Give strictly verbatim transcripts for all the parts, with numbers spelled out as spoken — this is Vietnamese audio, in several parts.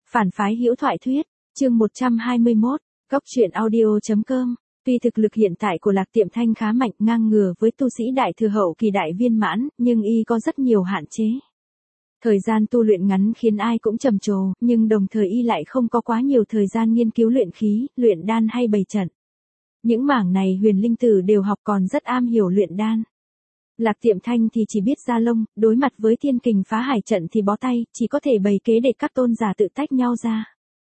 Phản phái hữu thoại thuyết, chương một trăm hai mươi mốt, góc truyện audio.com. Tuy thực lực hiện tại của Lạc Tiệm Thanh khá mạnh ngang ngửa với tu sĩ đại thừa hậu kỳ đại viên mãn, nhưng y có rất nhiều hạn chế. Thời gian tu luyện ngắn khiến ai cũng trầm trồ, nhưng đồng thời y lại không có quá nhiều thời gian nghiên cứu luyện khí, luyện đan hay bày trận. Những mảng này Huyền Linh Tử đều học còn rất am hiểu luyện đan. Lạc Tiệm Thanh thì chỉ biết ra lông, đối mặt với thiên kình phá hải trận thì bó tay, chỉ có thể bày kế để các tôn giả tự tách nhau ra.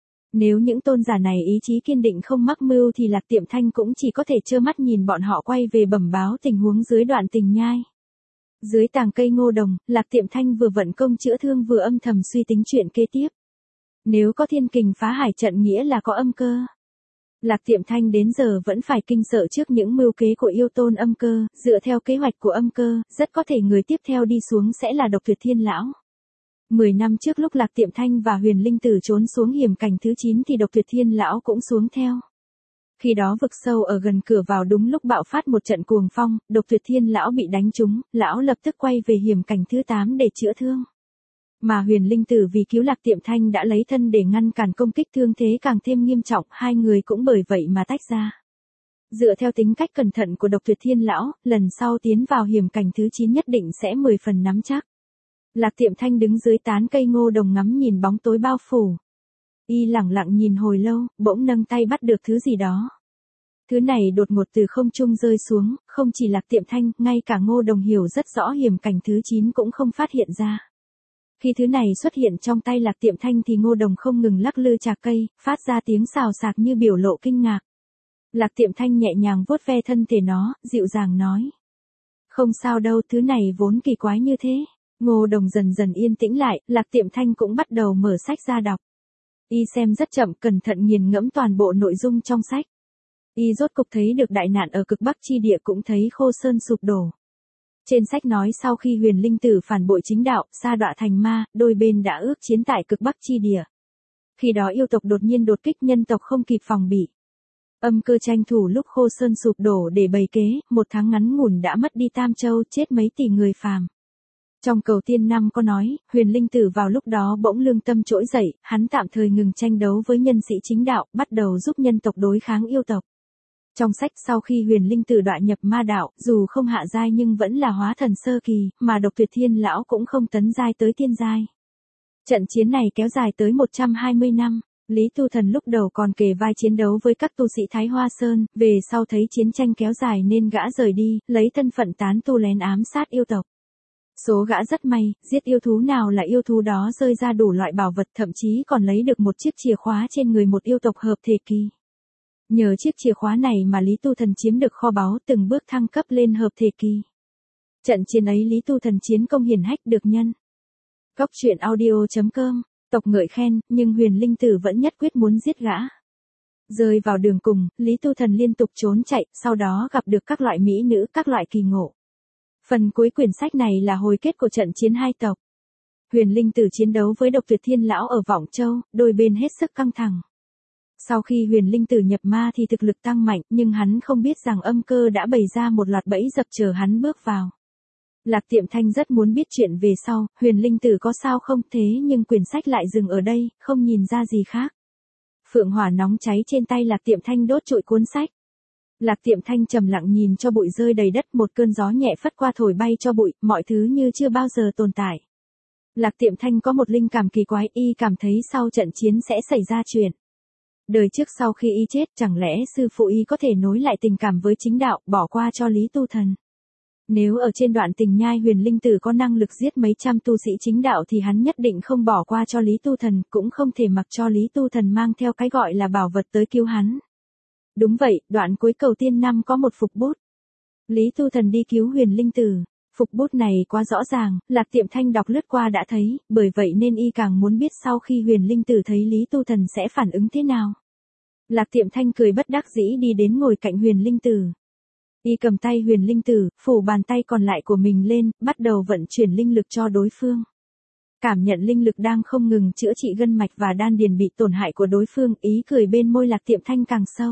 Nếu những tôn giả này ý chí kiên định không mắc mưu thì Lạc Tiệm Thanh cũng chỉ có thể trơ mắt nhìn bọn họ quay về bẩm báo tình huống dưới đoạn tình nhai. Dưới tàng cây ngô đồng, Lạc Tiệm Thanh vừa vận công chữa thương vừa âm thầm suy tính chuyện kế tiếp. Nếu có thiên kình phá hải trận nghĩa là có âm cơ. Lạc Tiệm Thanh đến giờ vẫn phải kinh sợ trước những mưu kế của yêu tôn âm cơ, dựa theo kế hoạch của âm cơ, rất có thể người tiếp theo đi xuống sẽ là Độc Tuyệt Thiên Lão. Mười năm trước lúc Lạc Tiệm Thanh và Huyền Linh Tử trốn xuống hiểm cảnh thứ chín thì Độc Tuyệt Thiên Lão cũng xuống theo. Khi đó vực sâu ở gần cửa vào đúng lúc bạo phát một trận cuồng phong, Độc Tuyệt Thiên Lão bị đánh trúng, lão lập tức quay về hiểm cảnh thứ tám để chữa thương. Mà Huyền Linh Tử vì cứu Lạc Tiệm Thanh đã lấy thân để ngăn cản công kích thương thế càng thêm nghiêm trọng, hai người cũng bởi vậy mà tách ra. Dựa theo tính cách cẩn thận của Độc Tuyệt Thiên Lão, lần sau tiến vào hiểm cảnh thứ chín nhất định sẽ mười phần nắm chắc. Lạc Tiệm Thanh đứng dưới tán cây ngô đồng ngắm nhìn bóng tối bao phủ. Y lẳng lặng nhìn hồi lâu, bỗng nâng tay bắt được thứ gì đó. Thứ này đột ngột từ không trung rơi xuống, không chỉ Lạc Tiệm Thanh, ngay cả Ngô Đồng hiểu rất rõ hiểm cảnh thứ chín cũng không phát hiện ra. Khi thứ này xuất hiện trong tay Lạc Tiệm Thanh thì Ngô Đồng không ngừng lắc lư chạc cây, phát ra tiếng xào xạc như biểu lộ kinh ngạc. Lạc Tiệm Thanh nhẹ nhàng vuốt ve thân thể nó, dịu dàng nói. Không sao đâu, thứ này vốn kỳ quái như thế. Ngô Đồng dần dần yên tĩnh lại, Lạc Tiệm Thanh cũng bắt đầu mở sách ra đọc. Y xem rất chậm, cẩn thận nghiền ngẫm toàn bộ nội dung trong sách. Y rốt cục thấy được đại nạn ở cực Bắc chi địa, cũng thấy Khô Sơn sụp đổ. Trên sách nói sau khi Huyền Linh Tử phản bội chính đạo, sa đọa thành ma, đôi bên đã ước chiến tại cực Bắc chi địa. Khi đó yêu tộc đột nhiên đột kích, nhân tộc không kịp phòng bị. Âm cơ tranh thủ lúc Khô Sơn sụp đổ để bày kế, một tháng ngắn ngủn đã mất đi Tam Châu, chết mấy tỷ người phàm. Trong Cầu Tiên Năm có nói, Huyền Linh Tử vào lúc đó bỗng lương tâm trỗi dậy, hắn tạm thời ngừng tranh đấu với nhân sĩ chính đạo, bắt đầu giúp nhân tộc đối kháng yêu tộc. Trong sách sau khi Huyền Linh Tử đọa nhập ma đạo, dù không hạ giai nhưng vẫn là hóa thần sơ kỳ, mà Độc Tuyệt Thiên Lão cũng không tấn giai tới tiên giai. Trận chiến này kéo dài tới một trăm hai mươi năm, Lý Tu Thần lúc đầu còn kề vai chiến đấu với các tu sĩ Thái Hoa Sơn, về sau thấy chiến tranh kéo dài nên gã rời đi, lấy thân phận tán tu lén ám sát yêu tộc. Số gã rất may, giết yêu thú nào là yêu thú đó rơi ra đủ loại bảo vật, thậm chí còn lấy được một chiếc chìa khóa trên người một yêu tộc hợp thể kỳ. Nhờ chiếc chìa khóa này mà Lý Tu Thần chiếm được kho báu, từng bước thăng cấp lên hợp thể kỳ. Trận chiến ấy Lý Tu Thần chiến công hiển hách được nhân. Góc truyện audio.com, tộc ngợi khen, nhưng Huyền Linh Tử vẫn nhất quyết muốn giết gã. Rơi vào đường cùng, Lý Tu Thần liên tục trốn chạy, sau đó gặp được các loại mỹ nữ, các loại kỳ ngộ. Phần cuối quyển sách này là hồi kết của trận chiến hai tộc. Huyền Linh Tử chiến đấu với Độc Tuyệt Thiên Lão ở Vọng Châu, đôi bên hết sức căng thẳng. Sau khi Huyền Linh Tử nhập ma thì thực lực tăng mạnh, nhưng hắn không biết rằng âm cơ đã bày ra một loạt bẫy dập chờ hắn bước vào. Lạc Tiệm Thanh rất muốn biết chuyện về sau, Huyền Linh Tử có sao không, thế nhưng quyển sách lại dừng ở đây, không nhìn ra gì khác. Phượng hỏa nóng cháy trên tay Lạc Tiệm Thanh đốt trụi cuốn sách. Lạc Tiệm Thanh trầm lặng nhìn cho bụi rơi đầy đất, một cơn gió nhẹ phất qua thổi bay cho bụi, mọi thứ như chưa bao giờ tồn tại. Lạc Tiệm Thanh có một linh cảm kỳ quái, y cảm thấy sau trận chiến sẽ xảy ra chuyện. Đời trước sau khi y chết, chẳng lẽ sư phụ y có thể nối lại tình cảm với chính đạo, bỏ qua cho Lý Tu Thần. Nếu ở trên đoạn tình nhai Huyền Linh Tử có năng lực giết mấy trăm tu sĩ chính đạo thì hắn nhất định không bỏ qua cho Lý Tu Thần, cũng không thể mặc cho Lý Tu Thần mang theo cái gọi là bảo vật tới cứu hắn. Đúng vậy, đoạn cuối Cầu Tiên Năm có một phục bút. Lý Tu Thần đi cứu Huyền Linh Tử. Phục bút này quá rõ ràng, Lạc Tiệm Thanh đọc lướt qua đã thấy, bởi vậy nên y càng muốn biết sau khi Huyền Linh Tử thấy Lý Tu Thần sẽ phản ứng thế nào. Lạc Tiệm Thanh cười bất đắc dĩ đi đến ngồi cạnh Huyền Linh Tử. Y cầm tay Huyền Linh Tử, phủ bàn tay còn lại của mình lên, bắt đầu vận chuyển linh lực cho đối phương. Cảm nhận linh lực đang không ngừng chữa trị gân mạch và đan điền bị tổn hại của đối phương, ý cười bên môi Lạc Tiệm Thanh càng sâu.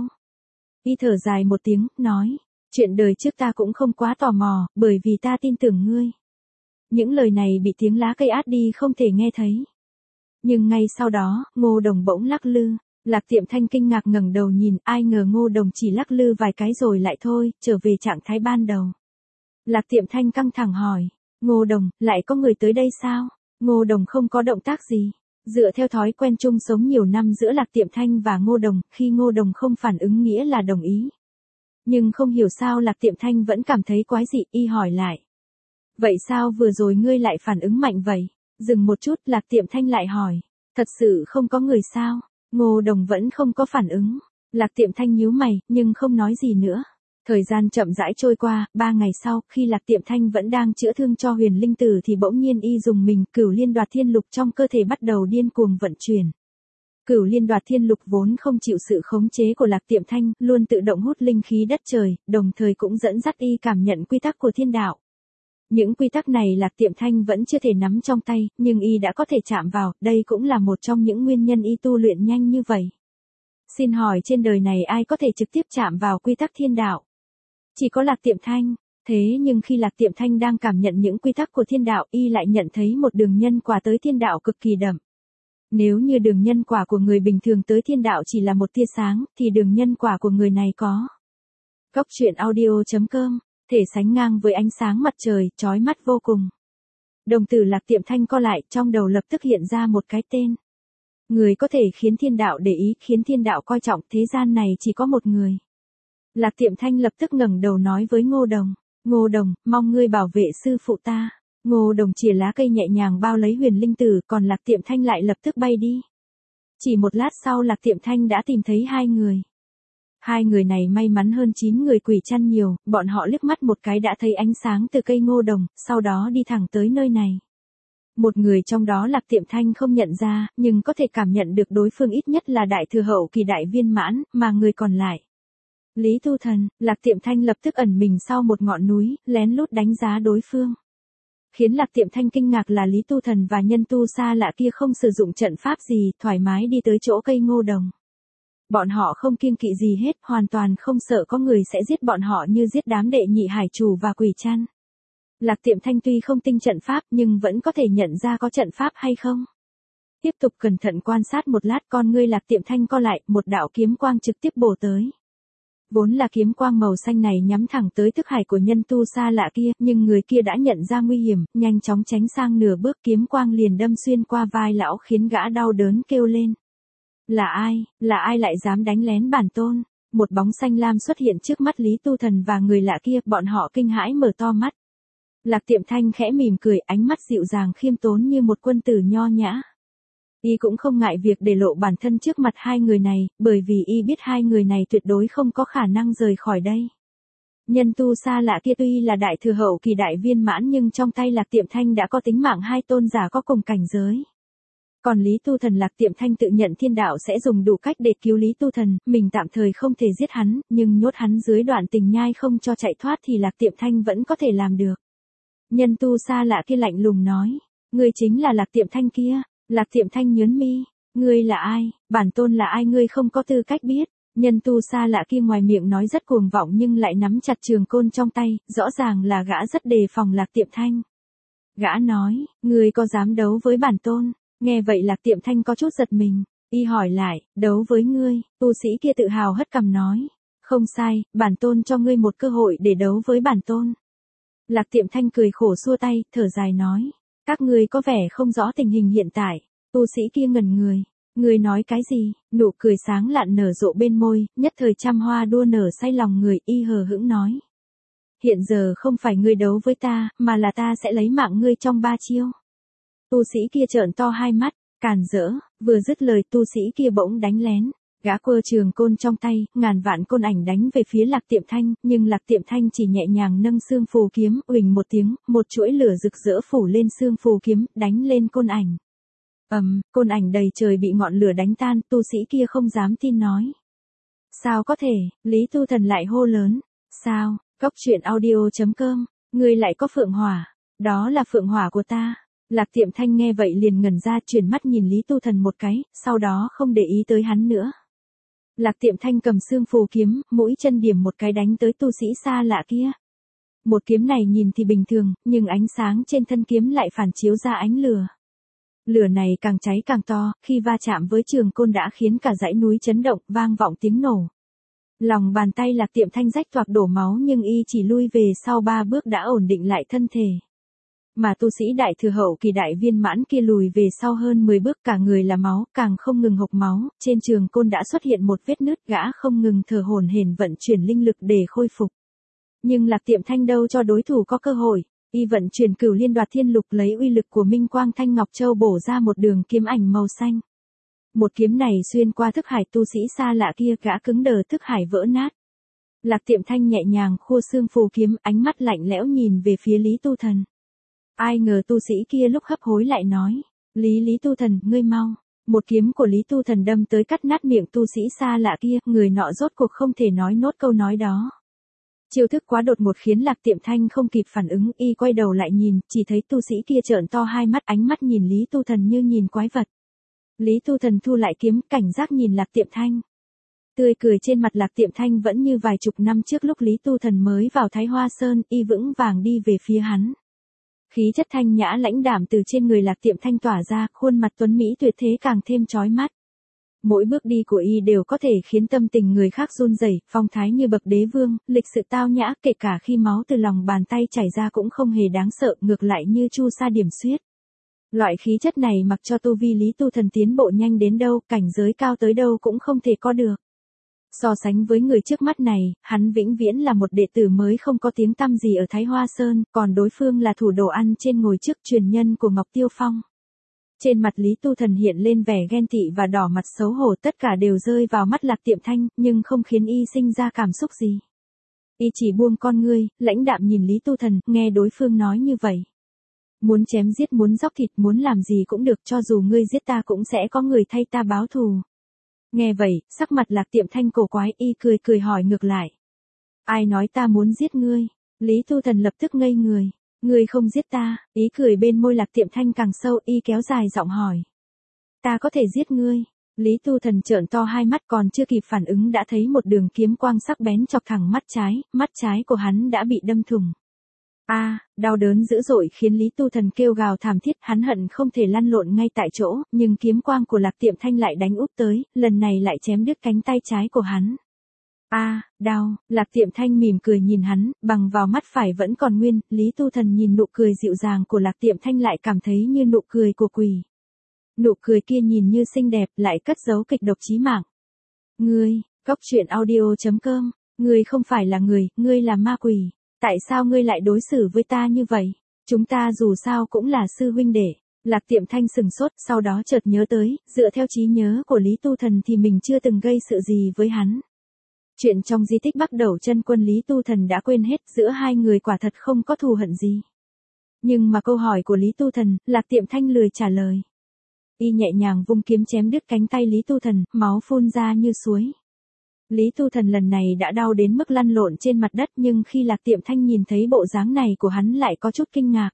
Y thở dài một tiếng, nói, chuyện đời trước ta cũng không quá tò mò, bởi vì ta tin tưởng ngươi. Những lời này bị tiếng lá cây át đi không thể nghe thấy. Nhưng ngay sau đó, Ngô Đồng bỗng lắc lư. Lạc Tiệm Thanh kinh ngạc ngẩng đầu nhìn, ai ngờ Ngô Đồng chỉ lắc lư vài cái rồi lại thôi, trở về trạng thái ban đầu. Lạc Tiệm Thanh căng thẳng hỏi, Ngô Đồng, lại có người tới đây sao? Ngô Đồng không có động tác gì. Dựa theo thói quen chung sống nhiều năm giữa Lạc Tiệm Thanh và Ngô Đồng, khi Ngô Đồng không phản ứng nghĩa là đồng ý. Nhưng không hiểu sao Lạc Tiệm Thanh vẫn cảm thấy quái dị, y hỏi lại. Vậy sao vừa rồi ngươi lại phản ứng mạnh vậy? Dừng một chút, Lạc Tiệm Thanh lại hỏi. Thật sự không có người sao? Ngô Đồng vẫn không có phản ứng. Lạc Tiệm Thanh nhíu mày, nhưng không nói gì nữa. Thời gian chậm rãi trôi qua, ba ngày sau, khi Lạc Tiệm Thanh vẫn đang chữa thương cho Huyền Linh Tử thì bỗng nhiên y dùng mình, Cửu Liên Đoạt Thiên Lục trong cơ thể bắt đầu điên cuồng vận chuyển. Cửu Liên Đoạt Thiên Lục vốn không chịu sự khống chế của Lạc Tiệm Thanh, luôn tự động hút linh khí đất trời, đồng thời cũng dẫn dắt y cảm nhận quy tắc của thiên đạo. Những quy tắc này Lạc Tiệm Thanh vẫn chưa thể nắm trong tay, nhưng y đã có thể chạm vào, đây cũng là một trong những nguyên nhân y tu luyện nhanh như vậy. Xin hỏi trên đời này ai có thể trực tiếp chạm vào quy tắc thiên đạo? Chỉ có Lạc Tiệm Thanh. Thế nhưng khi Lạc Tiệm Thanh đang cảm nhận những quy tắc của thiên đạo, y lại nhận thấy một đường nhân quả tới thiên đạo cực kỳ đậm. Nếu như đường nhân quả của người bình thường tới thiên đạo chỉ là một tia sáng, thì đường nhân quả của người này có. Góc truyện audio chấm com, thể sánh ngang với ánh sáng mặt trời, chói mắt vô cùng. Đồng tử Lạc Tiệm Thanh co lại, trong đầu lập tức hiện ra một cái tên. Người có thể khiến thiên đạo để ý, khiến thiên đạo coi trọng, thế gian này chỉ có một người. Lạc Tiệm Thanh lập tức ngẩng đầu nói với Ngô Đồng. Ngô Đồng, mong ngươi bảo vệ sư phụ ta. Ngô Đồng chìa lá cây nhẹ nhàng bao lấy Huyền Linh Tử, còn Lạc Tiệm Thanh lại lập tức bay đi. Chỉ một lát sau Lạc Tiệm Thanh đã tìm thấy hai người. Hai người này may mắn hơn chín người quỷ chăn nhiều, bọn họ liếc mắt một cái đã thấy ánh sáng từ cây Ngô Đồng, sau đó đi thẳng tới nơi này. Một người trong đó Lạc Tiệm Thanh không nhận ra, nhưng có thể cảm nhận được đối phương ít nhất là đại thừa hậu kỳ đại viên mãn, mà người còn lại. Lý Tu Thần, Lạc Tiệm Thanh lập tức ẩn mình sau một ngọn núi, lén lút đánh giá đối phương. Khiến Lạc Tiệm Thanh kinh ngạc là Lý Tu Thần và nhân tu xa lạ kia không sử dụng trận pháp gì, thoải mái đi tới chỗ cây Ngô Đồng. Bọn họ không kiêng kỵ gì hết, hoàn toàn không sợ có người sẽ giết bọn họ như giết đám đệ nhị hải chủ và quỷ chăn. Lạc Tiệm Thanh tuy không tinh trận pháp nhưng vẫn có thể nhận ra có trận pháp hay không. Tiếp tục cẩn thận quan sát một lát, con ngươi Lạc Tiệm Thanh co lại, một đạo kiếm quang trực tiếp bổ tới. Vốn là kiếm quang màu xanh này nhắm thẳng tới thức hải của nhân tu xa lạ kia, nhưng người kia đã nhận ra nguy hiểm, nhanh chóng tránh sang nửa bước, kiếm quang liền đâm xuyên qua vai lão khiến gã đau đớn kêu lên. Là ai, là ai lại dám đánh lén bản tôn? Một bóng xanh lam xuất hiện trước mắt Lý Tu Thần và người lạ kia, bọn họ kinh hãi mở to mắt. Lạc Tiệm Thanh khẽ mỉm cười, ánh mắt dịu dàng khiêm tốn như một quân tử nho nhã. Y cũng không ngại việc để lộ bản thân trước mặt hai người này, bởi vì y biết hai người này tuyệt đối không có khả năng rời khỏi đây. Nhân tu xa lạ kia tuy là đại thừa hậu kỳ đại viên mãn nhưng trong tay Lạc Tiệm Thanh đã có tính mạng hai tôn giả có cùng cảnh giới. Còn Lý Tu Thần, Lạc Tiệm Thanh tự nhận thiên đạo sẽ dùng đủ cách để cứu Lý Tu Thần, mình tạm thời không thể giết hắn, nhưng nhốt hắn dưới đoạn tình nhai không cho chạy thoát thì Lạc Tiệm Thanh vẫn có thể làm được. Nhân tu xa lạ kia lạnh lùng nói, ngươi chính là Lạc Tiệm Thanh kia. Lạc Tiệm Thanh nhớn mi, ngươi là ai, bản tôn là ai ngươi không có tư cách biết. Nhân tu xa lạ kia ngoài miệng nói rất cuồng vọng nhưng lại nắm chặt trường côn trong tay, rõ ràng là gã rất đề phòng Lạc Tiệm Thanh. Gã nói, ngươi có dám đấu với bản tôn? Nghe vậy Lạc Tiệm Thanh có chút giật mình, y hỏi lại, đấu với ngươi? Tu sĩ kia tự hào hất cằm nói, không sai, bản tôn cho ngươi một cơ hội để đấu với bản tôn. Lạc Tiệm Thanh cười khổ xua tay, thở dài nói. Các ngươi có vẻ không rõ tình hình hiện tại. Tu sĩ kia ngẩn người. Ngươi nói cái gì? Nụ cười sáng lạn nở rộ bên môi, nhất thời trăm hoa đua nở say lòng người, y hờ hững nói. Hiện giờ không phải ngươi đấu với ta, mà là ta sẽ lấy mạng ngươi trong ba chiêu. Tu sĩ kia trợn to hai mắt, càn rỡ, vừa dứt lời tu sĩ kia bỗng đánh lén. Gã quơ trường côn trong tay, ngàn vạn côn ảnh đánh về phía Lạc Tiệm Thanh, nhưng Lạc Tiệm Thanh chỉ nhẹ nhàng nâng xương phù kiếm, uỳnh một tiếng, một chuỗi lửa rực rỡ phủ lên xương phù kiếm, đánh lên côn ảnh. Ầm, um, côn ảnh đầy trời bị ngọn lửa đánh tan, tu sĩ kia không dám tin nói. Sao có thể? Lý Tu Thần lại hô lớn. Sao? Góc truyện audio chấm com, ngươi lại có phượng hỏa? Đó là phượng hỏa của ta. Lạc Tiệm Thanh nghe vậy liền ngẩn ra, chuyển mắt nhìn Lý Tu Thần một cái, sau đó không để ý tới hắn nữa. Lạc Tiệm Thanh cầm xương phù kiếm, mũi chân điểm một cái đánh tới tu sĩ xa lạ kia. Một kiếm này nhìn thì bình thường, nhưng ánh sáng trên thân kiếm lại phản chiếu ra ánh lửa. Lửa này càng cháy càng to, khi va chạm với trường côn đã khiến cả dãy núi chấn động, vang vọng tiếng nổ. Lòng bàn tay Lạc Tiệm Thanh rách toạc đổ máu nhưng y chỉ lui về sau ba bước đã ổn định lại thân thể. Mà tu sĩ đại thừa hậu kỳ đại viên mãn kia lùi về sau hơn mười bước, cả người là máu, càng không ngừng hộc máu, trên trường côn đã xuất hiện một vết nứt, gã không ngừng thở hổn hển vận chuyển linh lực để khôi phục. Nhưng Lạc Tiệm Thanh đâu cho đối thủ có cơ hội, y vận chuyển Cửu Liên Đoạt Thiên Lục lấy uy lực của Minh Quang Thanh Ngọc Châu bổ ra một đường kiếm ảnh màu xanh. Một kiếm này xuyên qua thức hải tu sĩ xa lạ kia, gã cứng đờ, thức hải vỡ nát. Lạc Tiệm Thanh nhẹ nhàng khua xương phù kiếm, ánh mắt lạnh lẽo nhìn về phía Lý Tu Thần. Ai ngờ tu sĩ kia lúc hấp hối lại nói, Lý Lý Tu Thần, ngươi mau. Một kiếm của Lý Tu Thần đâm tới cắt nát miệng tu sĩ xa lạ kia, người nọ rốt cuộc không thể nói nốt câu nói đó. Chiêu thức quá đột ngột khiến Lạc Tiệm Thanh không kịp phản ứng, y quay đầu lại nhìn, chỉ thấy tu sĩ kia trợn to hai mắt, ánh mắt nhìn Lý Tu Thần như nhìn quái vật. Lý Tu Thần thu lại kiếm, cảnh giác nhìn Lạc Tiệm Thanh. Tươi cười trên mặt Lạc Tiệm Thanh vẫn như vài chục năm trước lúc Lý Tu Thần mới vào Thái Hoa Sơn, y vững vàng đi về phía hắn. Khí chất thanh nhã lãnh đạm từ trên người Lạc Tiệm Thanh tỏa ra, khuôn mặt tuấn mỹ tuyệt thế càng thêm chói mắt. Mỗi bước đi của y đều có thể khiến tâm tình người khác run rẩy, phong thái như bậc đế vương, lịch sự tao nhã, kể cả khi máu từ lòng bàn tay chảy ra cũng không hề đáng sợ, ngược lại như chu sa điểm xuyết. Loại khí chất này mặc cho tu vi Lý Tu Thần tiến bộ nhanh đến đâu, cảnh giới cao tới đâu cũng không thể có được. So sánh với người trước mắt này, hắn vĩnh viễn là một đệ tử mới không có tiếng tăm gì ở Thái Hoa Sơn, còn đối phương là thủ đồ ăn trên ngồi trước truyền nhân của Ngọc Tiêu Phong. Trên mặt Lý Tu Thần hiện lên vẻ ghen tị và đỏ mặt xấu hổ, tất cả đều rơi vào mắt Lạc Tiệm Thanh, nhưng không khiến y sinh ra cảm xúc gì. Y chỉ buông con ngươi, lãnh đạm nhìn Lý Tu Thần, nghe đối phương nói như vậy. Muốn chém giết, muốn dóc thịt, muốn làm gì cũng được, cho dù ngươi giết ta cũng sẽ có người thay ta báo thù. Nghe vậy, sắc mặt Lạc Tiệm Thanh cổ quái, y cười cười hỏi ngược lại. Ai nói ta muốn giết ngươi? Lý Tu Thần lập tức ngây người. Ngươi không giết ta, ý cười bên môi Lạc Tiệm Thanh càng sâu, y kéo dài giọng hỏi. Ta có thể giết ngươi. Lý Tu Thần trợn to hai mắt, còn chưa kịp phản ứng đã thấy một đường kiếm quang sắc bén chọc thẳng mắt trái, mắt trái của hắn đã bị đâm thủng. A, à, đau đớn dữ dội khiến Lý Tu Thần kêu gào thảm thiết, hắn hận không thể lăn lộn ngay tại chỗ, nhưng kiếm quang của Lạc Tiệm Thanh lại đánh úp tới, lần này lại chém đứt cánh tay trái của hắn. A, à, đau, Lạc Tiệm Thanh mỉm cười nhìn hắn, bằng vào mắt phải vẫn còn nguyên, Lý Tu Thần nhìn nụ cười dịu dàng của Lạc Tiệm Thanh lại cảm thấy như nụ cười của quỷ. Nụ cười kia nhìn như xinh đẹp, lại cất giấu kịch độc chí mạng. Ngươi, Cốc Truyện Audio chấm com, ngươi không phải là người, ngươi là ma quỷ. Tại sao ngươi lại đối xử với ta như vậy? Chúng ta dù sao cũng là sư huynh đệ. Lạc Tiệm Thanh sừng sốt, sau đó chợt nhớ tới, dựa theo trí nhớ của Lý Tu Thần thì mình chưa từng gây sự gì với hắn. Chuyện trong di tích Bắc Đẩu Chân Quân Lý Tu Thần đã quên hết, giữa hai người quả thật không có thù hận gì. Nhưng mà câu hỏi của Lý Tu Thần, Lạc Tiệm Thanh lười trả lời. Y nhẹ nhàng vung kiếm chém đứt cánh tay Lý Tu Thần, máu phun ra như suối. Lý Tu Thần lần này đã đau đến mức lăn lộn trên mặt đất, nhưng khi Lạc Tiệm Thanh nhìn thấy bộ dáng này của hắn lại có chút kinh ngạc.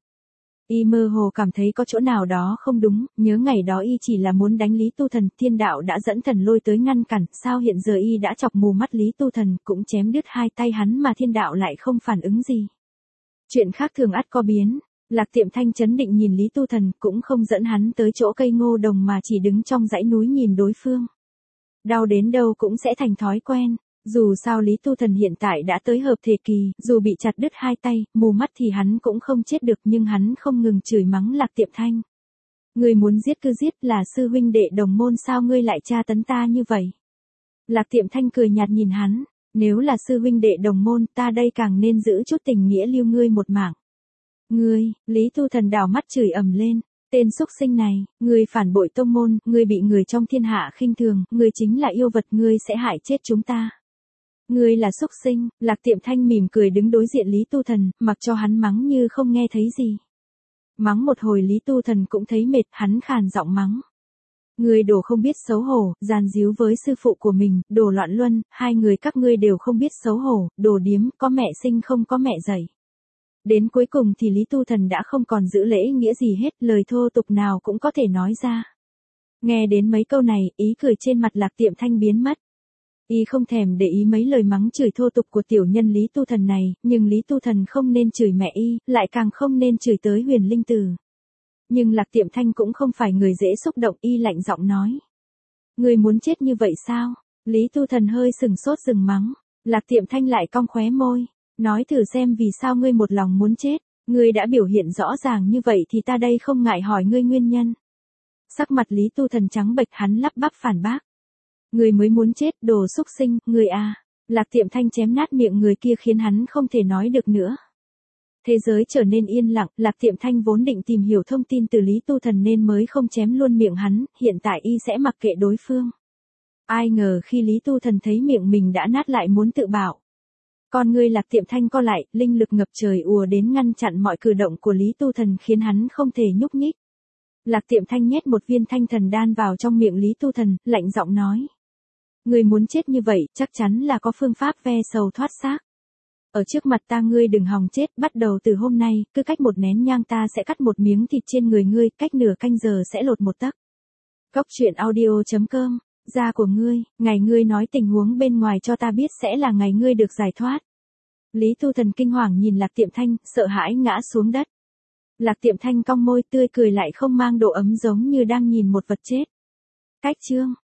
Y mơ hồ cảm thấy có chỗ nào đó không đúng, nhớ ngày đó y chỉ là muốn đánh Lý Tu Thần, thiên đạo đã dẫn thần lôi tới ngăn cản, sao hiện giờ y đã chọc mù mắt Lý Tu Thần, cũng chém đứt hai tay hắn mà thiên đạo lại không phản ứng gì. Chuyện khác thường ắt có biến. Lạc Tiệm Thanh chấn định nhìn Lý Tu Thần, cũng không dẫn hắn tới chỗ cây ngô đồng mà chỉ đứng trong dãy núi nhìn đối phương. Đau đến đâu cũng sẽ thành thói quen, dù sao Lý Tu Thần hiện tại đã tới hợp thể kỳ, dù bị chặt đứt hai tay, mù mắt thì hắn cũng không chết được, nhưng hắn không ngừng chửi mắng Lạc Tiệm Thanh. Ngươi muốn giết cứ giết, là sư huynh đệ đồng môn sao ngươi lại tra tấn ta như vậy? Lạc Tiệm Thanh cười nhạt nhìn hắn, nếu là sư huynh đệ đồng môn ta đây càng nên giữ chút tình nghĩa lưu ngươi một mạng. Ngươi, Lý Tu Thần đảo mắt chửi ầm lên. Tên xúc sinh này, ngươi phản bội tông môn, ngươi bị người trong thiên hạ khinh thường, ngươi chính là yêu vật, ngươi sẽ hại chết chúng ta. Ngươi là xúc sinh. Lạc Tiệm Thanh mỉm cười đứng đối diện Lý Tu Thần, mặc cho hắn mắng như không nghe thấy gì. Mắng một hồi Lý Tu Thần cũng thấy mệt, hắn khàn giọng mắng. Ngươi đồ không biết xấu hổ, gian díu với sư phụ của mình, đồ loạn luân, hai người các ngươi đều không biết xấu hổ, đồ điếm, có mẹ sinh không có mẹ dạy. Đến cuối cùng thì Lý Tu Thần đã không còn giữ lễ nghĩa gì hết, lời thô tục nào cũng có thể nói ra. Nghe đến mấy câu này, ý cười trên mặt Lạc Tiệm Thanh biến mất. Y không thèm để ý mấy lời mắng chửi thô tục của tiểu nhân Lý Tu Thần này, nhưng Lý Tu Thần không nên chửi mẹ y, lại càng không nên chửi tới Huyền Linh Tử. Nhưng Lạc Tiệm Thanh cũng không phải người dễ xúc động, y lạnh giọng nói. Ngươi muốn chết như vậy sao? Lý Tu Thần hơi sừng sốt dừng mắng. Lạc Tiệm Thanh lại cong khóe môi. Nói thử xem vì sao ngươi một lòng muốn chết. Ngươi đã biểu hiện rõ ràng như vậy thì ta đây không ngại hỏi ngươi nguyên nhân. Sắc mặt Lý Tu Thần trắng bệch, hắn lắp bắp phản bác. Ngươi mới muốn chết, đồ xúc sinh, ngươi à. Lạc Tiệm Thanh chém nát miệng người kia khiến hắn không thể nói được nữa. Thế giới trở nên yên lặng, Lạc Tiệm Thanh vốn định tìm hiểu thông tin từ Lý Tu Thần nên mới không chém luôn miệng hắn, hiện tại y sẽ mặc kệ đối phương. Ai ngờ khi Lý Tu Thần thấy miệng mình đã nát lại muốn tự bảo. Con ngươi Lạc Tiệm Thanh co lại, linh lực ngập trời ùa đến ngăn chặn mọi cử động của Lý Tu Thần khiến hắn không thể nhúc nhích. Lạc Tiệm Thanh nhét một viên thanh thần đan vào trong miệng Lý Tu Thần, lạnh giọng nói. Ngươi muốn chết như vậy, chắc chắn là có phương pháp ve sầu thoát xác. Ở trước mặt ta ngươi đừng hòng chết, bắt đầu từ hôm nay, cứ cách một nén nhang ta sẽ cắt một miếng thịt trên người ngươi, cách nửa canh giờ sẽ lột một tấc. Cốc truyện audio chấm com, da của ngươi, ngày ngươi nói tình huống bên ngoài cho ta biết sẽ là ngày ngươi được giải thoát. Lý Tu Thần kinh hoàng nhìn Lạc Tiệm Thanh, sợ hãi ngã xuống đất. Lạc Tiệm Thanh cong môi tươi cười lại không mang độ ấm giống như đang nhìn một vật chết. Cách chương